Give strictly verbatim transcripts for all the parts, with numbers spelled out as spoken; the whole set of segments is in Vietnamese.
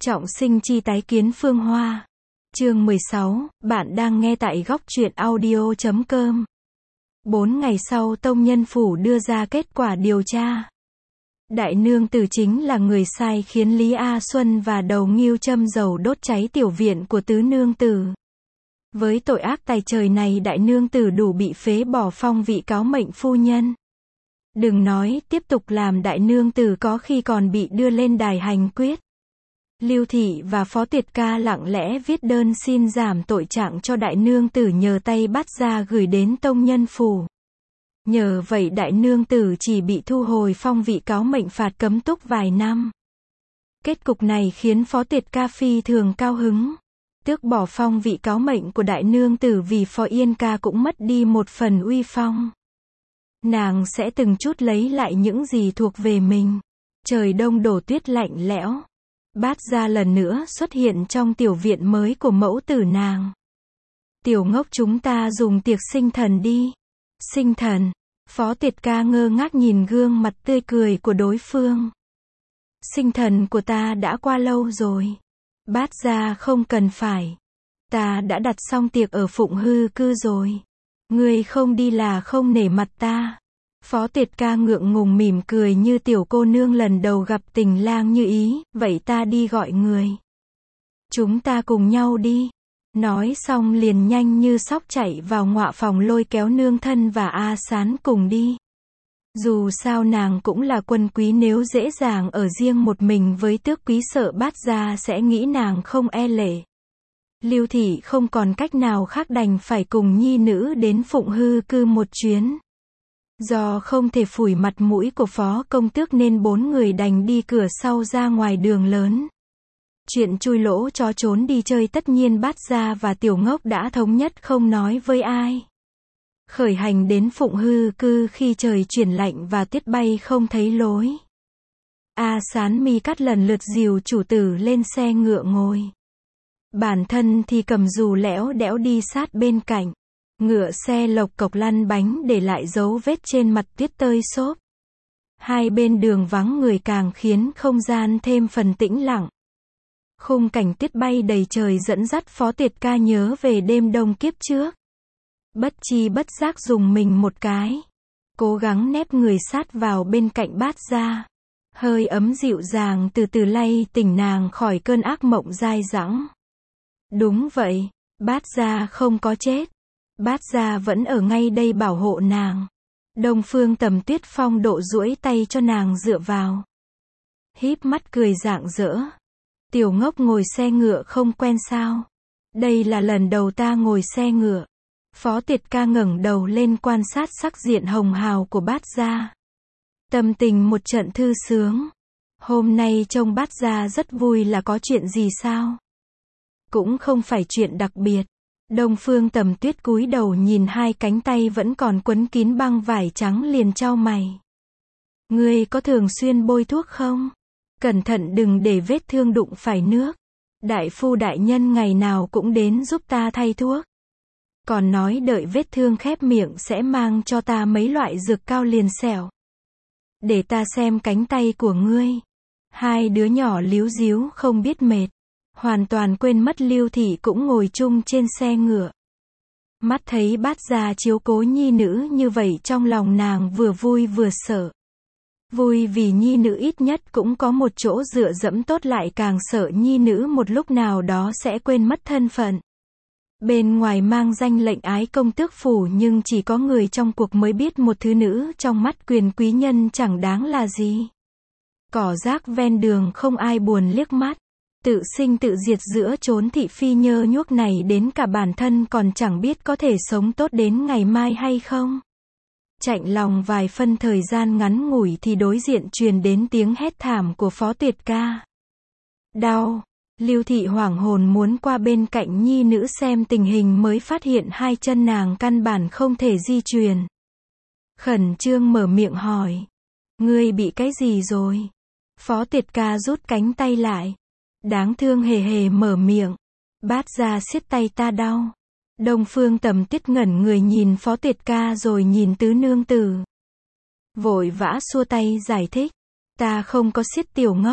Trọng sinh chi tái kiến Phương Hoa. Chương mười sáu, bạn đang nghe tại góc truyện audio chấm com. Bốn ngày sau Tông Nhân Phủ đưa ra kết quả điều tra. Đại nương tử chính là người sai khiến Lý A Xuân và Đầu Ngưu châm dầu đốt cháy tiểu viện của tứ nương tử. Với tội ác tày trời này đại nương tử đủ bị phế bỏ phong vị cáo mệnh phu nhân. Đừng nói tiếp tục làm đại nương tử có khi còn bị đưa lên đài hành quyết. Lưu Thị và Phó Tiệt Ca lặng lẽ viết đơn xin giảm tội trạng cho đại nương tử nhờ tay bắt ra gửi đến Tông Nhân Phủ. Nhờ vậy đại nương tử chỉ bị thu hồi phong vị cáo mệnh phạt cấm túc vài năm. Kết cục này khiến Phó Tiệt Ca phi thường cao hứng. Tước bỏ phong vị cáo mệnh của đại nương tử vì Phó Yên Ca cũng mất đi một phần uy phong. Nàng sẽ từng chút lấy lại những gì thuộc về mình. Trời đông đổ tuyết lạnh lẽo. Bát Gia lần nữa xuất hiện trong tiểu viện mới của mẫu tử nàng. Tiểu ngốc chúng ta dùng tiệc sinh thần đi. Sinh thần. Phó Tiệt Ca ngơ ngác nhìn gương mặt tươi cười của đối phương. Sinh thần của ta đã qua lâu rồi. Bát Gia không cần phải. Ta đã đặt xong tiệc ở Phụng Hư Cư rồi. Ngươi không đi là không nể mặt ta. Phó Tiệt Ca ngượng ngùng mỉm cười như tiểu cô nương lần đầu gặp tình lang như ý, vậy ta đi gọi người. Chúng ta cùng nhau đi. Nói xong liền nhanh như sóc chạy vào ngọa phòng lôi kéo nương thân và A Sán cùng đi. Dù sao nàng cũng là quân quý, nếu dễ dàng ở riêng một mình với tước quý sợ Bát Gia sẽ nghĩ nàng không e lệ. Lưu Thị không còn cách nào khác đành phải cùng nhi nữ đến Phụng Hư Cư một chuyến. Do không thể phủi mặt mũi của phó công tước nên bốn người đành đi cửa sau ra ngoài đường lớn. Chuyện chui lỗ chó trốn đi chơi tất nhiên Bát Gia và Tiểu Ngốc đã thống nhất không nói với ai. Khởi hành đến Phụng Hư Cư khi trời chuyển lạnh và tuyết bay không thấy lối. A Sán Mi Cắt lần lượt dìu chủ tử lên xe ngựa ngồi. Bản thân thì cầm dù lẽo đẽo đi sát bên cạnh. Ngựa xe lộc cộc lăn bánh để lại dấu vết trên mặt tuyết tơi xốp. Hai bên đường vắng người càng khiến không gian thêm phần tĩnh lặng. Khung cảnh tuyết bay đầy trời dẫn dắt Phó Tiệt Ca nhớ về đêm đông kiếp trước. Bất chi bất giác dùng mình một cái. Cố gắng nép người sát vào bên cạnh Bát Gia. Hơi ấm dịu dàng từ từ lay tỉnh nàng khỏi cơn ác mộng dai dẳng. Đúng vậy, Bát Gia không có chết. Bát Gia vẫn ở ngay đây bảo hộ nàng. Đông Phương Tầm Tuyết phong độ duỗi tay cho nàng dựa vào. Híp mắt cười rạng rỡ. Tiểu Ngốc ngồi xe ngựa không quen sao? Đây là lần đầu ta ngồi xe ngựa. Phó Tiệt Ca ngẩng đầu lên quan sát sắc diện hồng hào của Bát Gia. Tâm tình một trận thư sướng. Hôm nay trông Bát Gia rất vui là có chuyện gì sao? Cũng không phải chuyện đặc biệt. Đông Phương Tầm Tuyết cúi đầu nhìn hai cánh tay vẫn còn quấn kín băng vải trắng liền chau mày. Ngươi có thường xuyên bôi thuốc không? Cẩn thận đừng để vết thương đụng phải nước. Đại phu đại nhân ngày nào cũng đến giúp ta thay thuốc. Còn nói đợi vết thương khép miệng sẽ mang cho ta mấy loại dược cao liền xẻo. Để ta xem cánh tay của ngươi. Hai đứa nhỏ líu díu không biết mệt. Hoàn toàn quên mất Lưu Thị cũng ngồi chung trên xe ngựa. Mắt thấy Bát Gia chiếu cố nhi nữ như vậy trong lòng nàng vừa vui vừa sợ. Vui vì nhi nữ ít nhất cũng có một chỗ dựa dẫm tốt, lại càng sợ nhi nữ một lúc nào đó sẽ quên mất thân phận. Bên ngoài mang danh lệnh ái công tước phủ nhưng chỉ có người trong cuộc mới biết một thứ nữ trong mắt quyền quý nhân chẳng đáng là gì. Cỏ rác ven đường không ai buồn liếc mắt. Tự sinh tự diệt giữa chốn thị phi nhơ nhuốc này đến cả bản thân còn chẳng biết có thể sống tốt đến ngày mai hay không. Chạnh lòng vài phân thời gian ngắn ngủi thì đối diện truyền đến tiếng hét thảm của Phó Tiệt Ca. Đau! Lưu Thị hoảng hồn muốn qua bên cạnh nhi nữ xem tình hình mới phát hiện hai chân nàng căn bản không thể di chuyển. Khẩn trương mở miệng hỏi. Ngươi bị cái gì rồi? Phó Tiệt Ca rút cánh tay lại. Đáng thương hề hề mở miệng. Bát Gia siết tay ta đau. Đông Phương Tầm Tuyết ngẩn người nhìn Phó Tiệt Ca rồi nhìn tứ nương tử. Vội vã xua tay giải thích. Ta không có siết Tiểu Ngốc.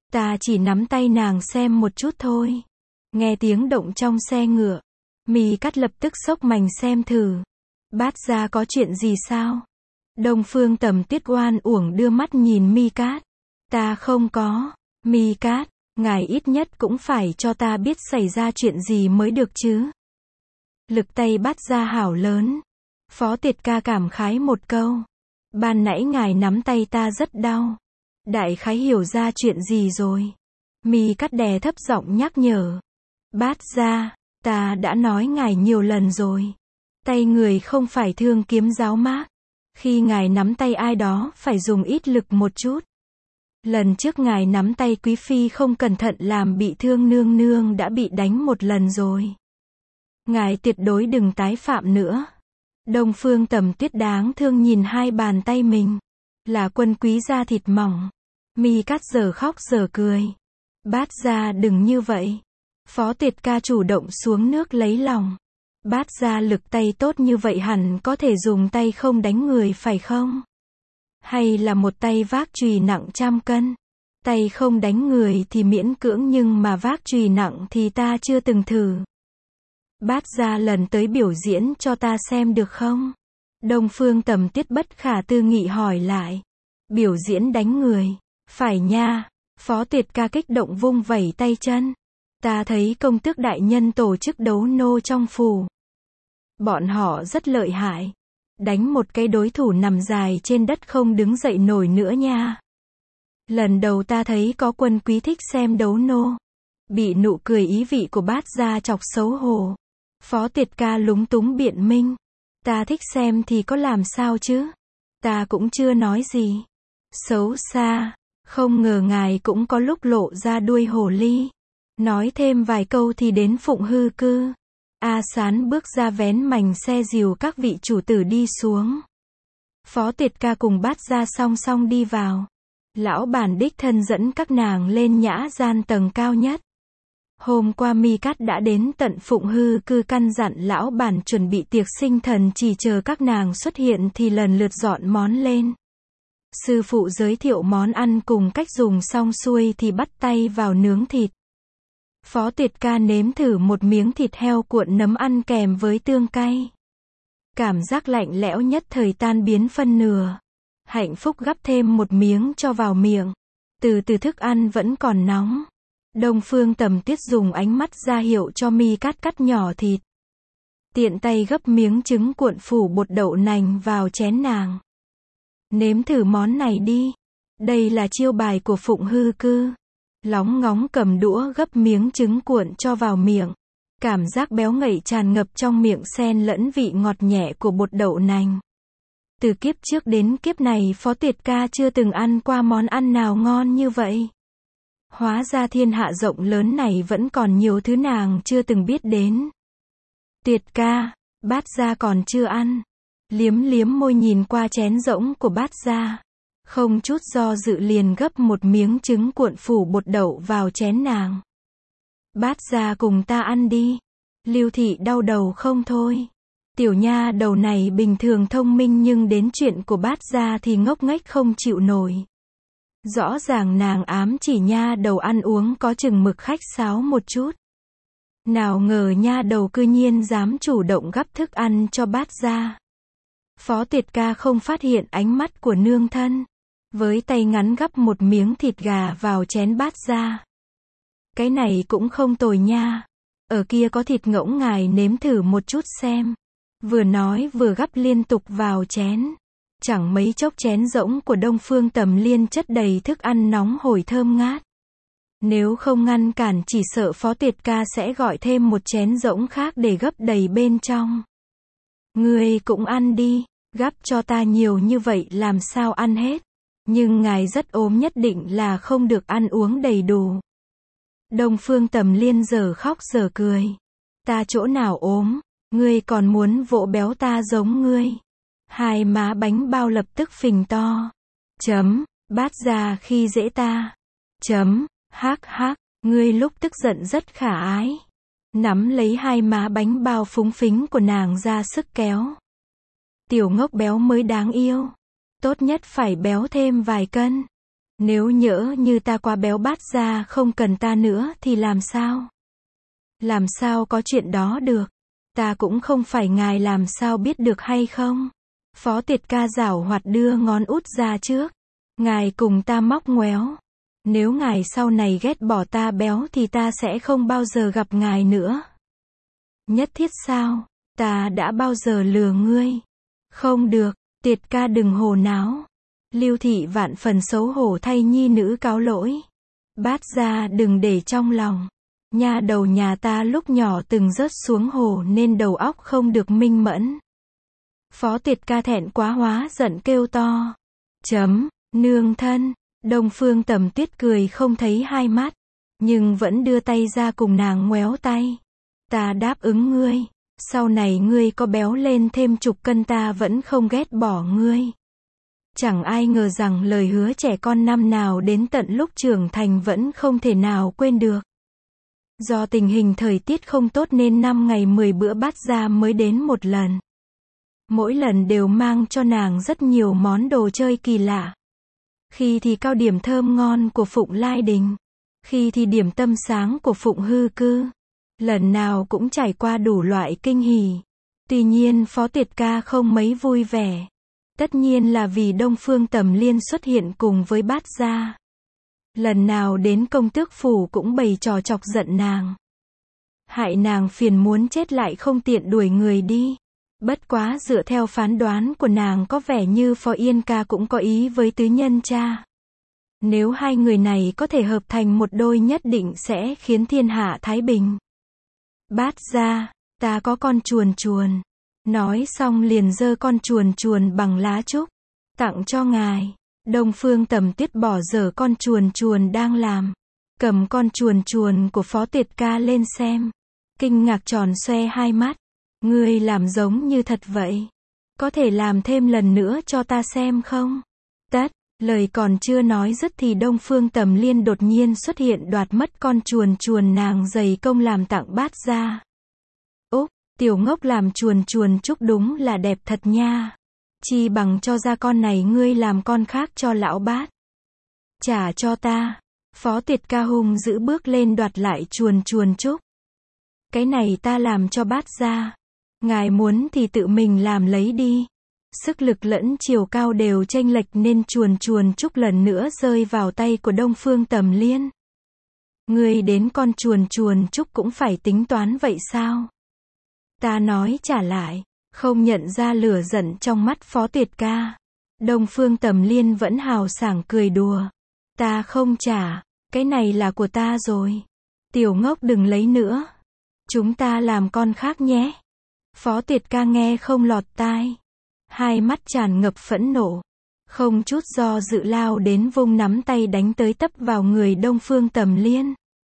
Ta chỉ nắm tay nàng xem một chút thôi. Nghe tiếng động trong xe ngựa. Mi Cát lập tức xốc mành xem thử. Bát gia có chuyện gì sao? Đông Phương Tầm Tuyết oan uổng đưa mắt nhìn Mi Cát. Ta không có. Mi Cát, ngài ít nhất cũng phải cho ta biết xảy ra chuyện gì mới được chứ. Lực tay Bát gia hảo lớn. Phó Tiệt ca cảm khái một câu. Ban nãy ngài nắm tay ta rất đau. Đại khái hiểu ra chuyện gì rồi. Mi Cát đè thấp giọng nhắc nhở. Bát gia, ta đã nói ngài nhiều lần rồi. Tay người không phải thương kiếm giáo mác. Khi ngài nắm tay ai đó phải dùng ít lực một chút. Lần trước ngài nắm tay quý phi không cẩn thận làm bị thương nương nương đã bị đánh một lần rồi. Ngài tuyệt đối đừng tái phạm nữa. Đông Phương Tầm Tuyết đáng thương nhìn hai bàn tay mình. Là quân quý da thịt mỏng. Mi Cát giờ khóc giờ cười. Bát gia đừng như vậy. Phó Tuyệt ca chủ động xuống nước lấy lòng. Bát gia lực tay tốt như vậy hẳn có thể dùng tay không đánh người phải không? Hay là một tay vác chùy nặng trăm cân? Tay không đánh người thì miễn cưỡng nhưng mà vác chùy nặng thì ta chưa từng thử. Bát gia lần tới biểu diễn cho ta xem được không? Đông Phương Tầm Tuyết bất khả tư nghị hỏi lại. Biểu diễn đánh người? Phải nha. Phó Tuyệt ca kích động vung vẩy tay chân. Ta thấy công tước đại nhân tổ chức đấu nô trong phủ. Bọn họ rất lợi hại. Đánh một cái đối thủ nằm dài trên đất không đứng dậy nổi nữa nha. Lần đầu ta thấy có quân quý thích xem đấu nô. Bị nụ cười ý vị của Bát gia chọc xấu hổ. Phó Tuyệt ca lúng túng biện minh. Ta thích xem thì có làm sao chứ? Ta cũng chưa nói gì. Xấu xa. Không ngờ ngài cũng có lúc lộ ra đuôi hồ ly. Nói thêm vài câu thì đến Phụng Hư Cư. A Sán bước ra vén mành xe dìu các vị chủ tử đi xuống. Phó Tuyệt ca cùng Bát gia song song đi vào. Lão bản đích thân dẫn các nàng lên nhã gian tầng cao nhất. Hôm qua Mi Cát đã đến tận Phụng Hư Cư căn dặn lão bản chuẩn bị tiệc sinh thần, chỉ chờ các nàng xuất hiện thì lần lượt dọn món lên. Sư phụ giới thiệu món ăn cùng cách dùng xong xuôi thì bắt tay vào nướng thịt. Phó Tuyệt ca nếm thử một miếng thịt heo cuộn nấm ăn kèm với tương cay. Cảm giác lạnh lẽo nhất thời tan biến phân nửa. Hạnh phúc gắp thêm một miếng cho vào miệng. Từ từ thức ăn vẫn còn nóng. Đông Phương Tầm Tuyết dùng ánh mắt ra hiệu cho Mi Cát cắt nhỏ thịt. Tiện tay gấp miếng trứng cuộn phủ bột đậu nành vào chén nàng. Nếm thử món này đi. Đây là chiêu bài của Phụng Hư Cư. Lóng ngóng cầm đũa gấp miếng trứng cuộn cho vào miệng. Cảm giác béo ngậy tràn ngập trong miệng xen lẫn vị ngọt nhẹ của bột đậu nành. Từ kiếp trước đến kiếp này Phó Tuyệt ca chưa từng ăn qua món ăn nào ngon như vậy. Hóa ra thiên hạ rộng lớn này vẫn còn nhiều thứ nàng chưa từng biết đến. Tuyệt ca, Bát gia còn chưa ăn. Liếm liếm môi nhìn qua chén rỗng của Bát gia. Không chút do dự liền gấp một miếng trứng cuộn phủ bột đậu vào chén nàng. Bát gia cùng ta ăn đi. Lưu Thị đau đầu không thôi. Tiểu nha đầu này bình thường thông minh nhưng đến chuyện của Bát gia thì ngốc nghếch không chịu nổi. Rõ ràng nàng ám chỉ nha đầu ăn uống có chừng mực khách sáo một chút. Nào ngờ nha đầu cư nhiên dám chủ động gắp thức ăn cho Bát gia. Phó Tuyệt ca không phát hiện ánh mắt của nương thân. Với tay ngắn gắp một miếng thịt gà vào chén Bát gia. Cái này cũng không tồi nha. Ở kia có thịt ngỗng, ngài nếm thử một chút xem. Vừa nói vừa gắp liên tục vào chén. Chẳng mấy chốc chén rỗng của Đông Phương Tầm Liên chất đầy thức ăn nóng hổi thơm ngát. Nếu không ngăn cản chỉ sợ Phó Tuyệt ca sẽ gọi thêm một chén rỗng khác để gấp đầy bên trong. Ngươi cũng ăn đi, gắp cho ta nhiều như vậy làm sao ăn hết. Nhưng ngài rất ốm, nhất định là không được ăn uống đầy đủ. Đông Phương Tầm Liên giờ khóc giờ cười. Ta chỗ nào ốm, ngươi còn muốn vỗ béo ta giống ngươi. Hai má bánh bao lập tức phình to. Chấm, Bát gia khi dễ ta. Chấm, hác hác, ngươi lúc tức giận rất khả ái. Nắm lấy hai má bánh bao phúng phính của nàng ra sức kéo. Tiểu ngốc béo mới đáng yêu. Tốt nhất phải béo thêm vài cân. Nếu nhỡ như ta quá béo Bát Gia không cần ta nữa thì làm sao? Làm sao có chuyện đó được? Ta cũng không phải ngài làm sao biết được hay không? Phó Tiệt Ca giảo hoạt đưa ngón út ra trước. Ngài cùng ta móc ngoéo. Nếu ngài sau này ghét bỏ ta béo thì ta sẽ không bao giờ gặp ngài nữa. Nhất thiết sao? Ta đã bao giờ lừa ngươi? Không được, Tiệt Ca đừng hồ náo. Lưu Thị vạn phần xấu hổ thay nhi nữ cáo lỗi. Bát Gia đừng để trong lòng. Nha đầu nhà ta lúc nhỏ từng rớt xuống hồ nên đầu óc không được minh mẫn. Phó Tiệt Ca thẹn quá hóa giận kêu to. Chấm, nương thân. Đông Phương Tầm Tuyết cười không thấy hai mắt, nhưng vẫn đưa tay ra cùng nàng ngoéo tay. Ta đáp ứng ngươi, sau này ngươi có béo lên thêm chục cân ta vẫn không ghét bỏ ngươi. Chẳng ai ngờ rằng lời hứa trẻ con năm nào đến tận lúc trưởng thành vẫn không thể nào quên được. Do tình hình thời tiết không tốt nên năm ngày mười bữa Bát Gia mới đến một lần. Mỗi lần đều mang cho nàng rất nhiều món đồ chơi kỳ lạ. Khi thì cao điểm thơm ngon của Phụng Lai Đình, khi thì điểm tâm sáng của Phụng Hư Cư. Lần nào cũng trải qua đủ loại kinh hỉ. Tuy nhiên Phó Tiệt Ca không mấy vui vẻ. Tất nhiên là vì Đông Phương Tầm Liên xuất hiện cùng với Bát Gia. Lần nào đến công tước phủ cũng bày trò chọc giận nàng. Hại nàng phiền muốn chết lại không tiện đuổi người đi. Bất quá dựa theo phán đoán của nàng có vẻ như Phó Yên Ca cũng có ý với tứ nhân cha. Nếu hai người này có thể hợp thành một đôi nhất định sẽ khiến thiên hạ thái bình. Bát Gia, ta có con chuồn chuồn. Nói xong liền giơ con chuồn chuồn bằng lá trúc. Tặng cho ngài. Đông Phương Tầm Tuyết bỏ dở con chuồn chuồn đang làm. Cầm con chuồn chuồn của Phó Tiệt Ca lên xem. Kinh ngạc tròn xoe hai mắt. Ngươi làm giống như thật vậy. Có thể làm thêm lần nữa cho ta xem không? Tất, lời còn chưa nói dứt thì Đông Phương Tầm Liên đột nhiên xuất hiện đoạt mất con chuồn chuồn nàng dày công làm tặng Bát Gia. Úp, tiểu ngốc làm chuồn chuồn chúc đúng là đẹp thật nha. Chi bằng cho ra con này ngươi làm con khác cho lão Bát. Trả cho ta. Phó Tiệt Ca hung giữ bước lên đoạt lại chuồn chuồn chúc. Cái này ta làm cho Bát Gia. Ngài muốn thì tự mình làm lấy đi. Sức lực lẫn chiều cao đều chênh lệch nên chuồn chuồn chúc lần nữa rơi vào tay của Đông Phương Tầm Liên. Ngươi đến con chuồn chuồn chúc cũng phải tính toán vậy sao? Ta nói trả lại, không nhận ra lửa giận trong mắt Phó Tiệt Ca. Đông Phương Tầm Liên vẫn hào sảng cười đùa. Ta không trả, cái này là của ta rồi. Tiểu ngốc đừng lấy nữa. Chúng ta làm con khác nhé. Phó Tiệt Ca nghe không lọt tai. Hai mắt tràn ngập phẫn nộ. Không chút do dự lao đến vung nắm tay đánh tới tấp vào người Đông Phương Tầm Liên.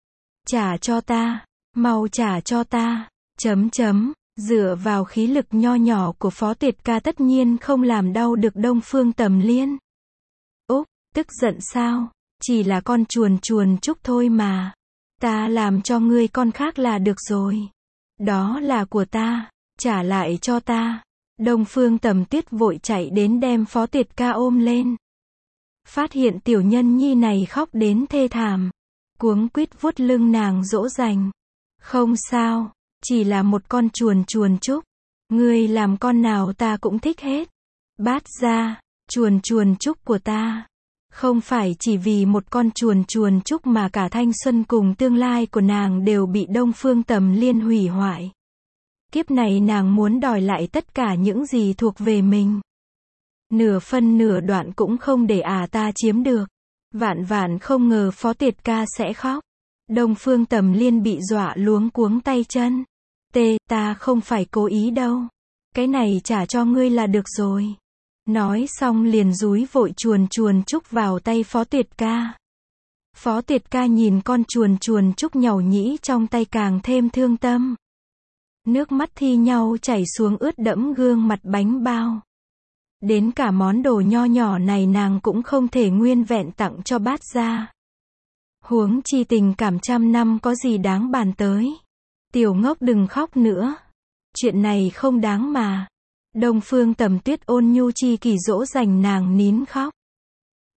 Trả cho ta. Mau trả cho ta. Chấm chấm. Dựa vào khí lực nho nhỏ của Phó Tiệt Ca tất nhiên không làm đau được Đông Phương Tầm Liên. Úp, tức giận sao? Chỉ là con chuồn chuồn chúc thôi mà. Ta làm cho ngươi con khác là được rồi. Đó là của ta. Trả lại cho ta. Đông Phương Tầm Tuyết vội chạy đến đem Phó Tiệt Ca ôm lên. Phát hiện tiểu nhân nhi này khóc đến thê thảm. Cuống quýt vuốt lưng nàng dỗ dành. Không sao. Chỉ là một con chuồn chuồn chúc. Ngươi làm con nào ta cũng thích hết. Bát Gia, chuồn chuồn chúc của ta. Không phải chỉ vì một con chuồn chuồn chúc mà cả thanh xuân cùng tương lai của nàng đều bị Đông Phương Tầm Liên hủy hoại. Kiếp này nàng muốn đòi lại tất cả những gì thuộc về mình. Nửa phân nửa đoạn cũng không để à ta chiếm được. Vạn vạn không ngờ Phó Tiệt Ca sẽ khóc. Đông Phương Tầm Liên bị dọa luống cuống tay chân. Tê, ta không phải cố ý đâu. Cái này trả cho ngươi là được rồi. Nói xong liền dúi vội chuồn chuồn chúc vào tay Phó Tiệt Ca. Phó Tiệt Ca nhìn con chuồn chuồn chúc nhàu nhĩ trong tay càng thêm thương tâm. Nước mắt thi nhau chảy xuống ướt đẫm gương mặt bánh bao. Đến cả món đồ nho nhỏ này nàng cũng không thể nguyên vẹn tặng cho Bát Gia. Huống chi tình cảm trăm năm có gì đáng bàn tới. Tiểu ngốc đừng khóc nữa. Chuyện này không đáng mà. Đông Phương Tầm Tuyết ôn nhu chi kỷ dỗ dành nàng nín khóc.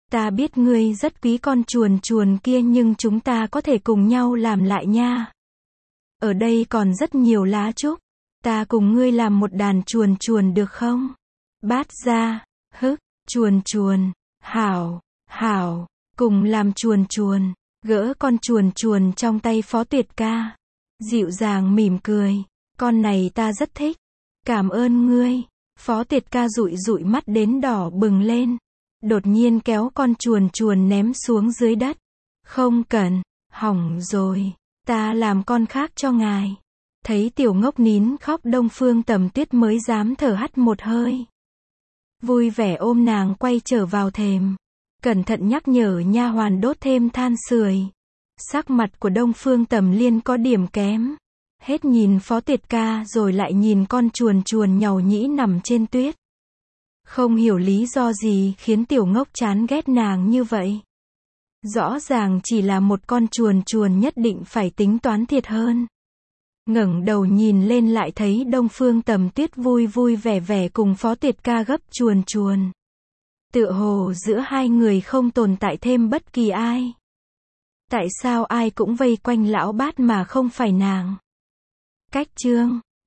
Ta biết ngươi rất quý con chuồn chuồn kia nhưng chúng ta có thể cùng nhau làm lại nha. Ở đây còn rất nhiều lá trúc. Ta cùng ngươi làm một đàn chuồn chuồn được không? Bát gia, hức, chuồn chuồn, hảo, hảo, cùng làm chuồn chuồn, gỡ con chuồn chuồn trong tay Phó Tuyệt ca. Dịu dàng mỉm cười, con này ta rất thích. Cảm ơn ngươi. Phó Tuyệt ca dụi dụi mắt đến đỏ bừng lên. Đột nhiên kéo con chuồn chuồn ném xuống dưới đất. Không cần, hỏng rồi, ta làm con khác cho ngài. Thấy tiểu ngốc nín khóc Đông Phương Tầm Tuyết mới dám thở hắt một hơi. Vui vẻ ôm nàng quay trở vào thềm. Cẩn thận nhắc nhở nha hoàn đốt thêm than sưởi. Sắc mặt của Đông Phương Tầm Liên có điểm kém. Hết nhìn Phó Tuyệt ca rồi lại nhìn con chuồn chuồn nhàu nhĩ nằm trên tuyết. Không hiểu lý do gì khiến tiểu ngốc chán ghét nàng như vậy. Rõ ràng chỉ là một con chuồn chuồn nhất định phải tính toán thiệt hơn. Ngẩng đầu nhìn lên lại thấy Đông Phương Tầm Tuyết vui vui vẻ vẻ cùng Phó Tuyệt ca gấp chuồn chuồn. Tựa hồ giữa hai người không tồn tại thêm bất kỳ ai. Tại sao ai cũng vây quanh lão bát mà không phải nàng? Cách chương